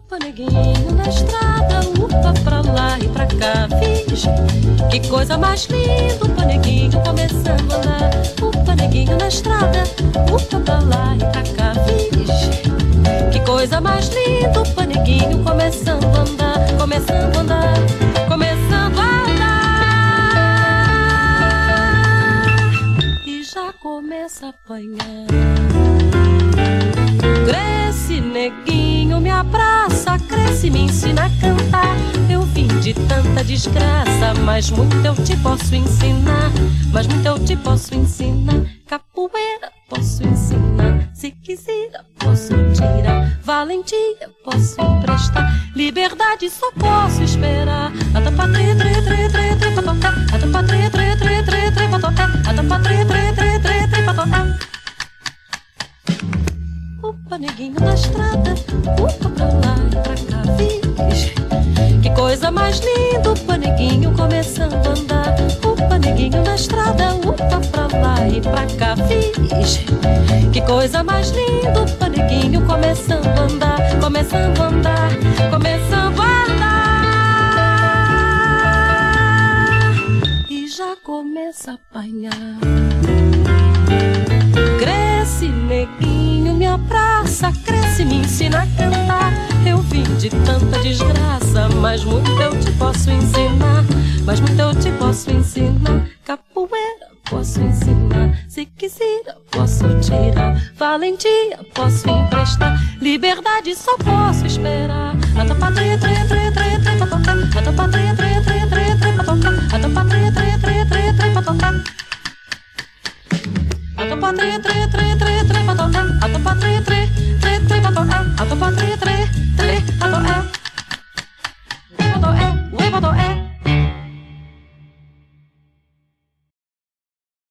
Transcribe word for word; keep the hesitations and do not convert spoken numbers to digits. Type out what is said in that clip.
Upa, neguinho na estrada, upa pra lá e pra cá, fiz. Que coisa mais linda, upa, neguinho começando a andar. Upa, neguinho na estrada, upa pra lá e pra cá, fiz. Que coisa mais linda, upa, neguinho começando a andar, começando a andar, começando a andar. E já começa a apanhar. Cresce, neguinho, me abraça, cresce, me ensina a cantar. Eu vim de tanta desgraça, mas muito eu te posso ensinar. Mas muito eu te posso ensinar. Capoeira posso ensinar, se quiser posso tirar. Valentia posso emprestar, liberdade só posso esperar. A tampa tre tre tre tre tre pra tocar, a tampa tre tre tre tre tre pra tocar, a tampa tre tre tre tre tre pra tocar. Upa, neguinho na estrada, upa pra lá e pra cá, fiz. Que coisa mais linda, upa, neguinho começando a andar. Upa, neguinho na estrada, upa pra lá e pra cá, fiz. Que coisa mais linda, upa, neguinho começando a andar, começando a andar, começando a andar. E já começa a apanhar. Cresce, neguinho, me abraça, cresce, me ensina a cantar. Eu vim de tanta desgraça, mas muito eu te posso ensinar. Mas muito eu te posso ensinar. Capoeira posso ensinar, se quiser posso tirar. Valentia posso emprestar, liberdade só posso esperar. A tampa tre tre tre tre tre pra tocar, a tampa tre tre tre tre tre pra tocar, a tampa tre tre tre tre tre pra tocar. A tampa tre tre tre tre tre pra tocar, a tampa tre tre tre tre pra tocar, a tampa tre tre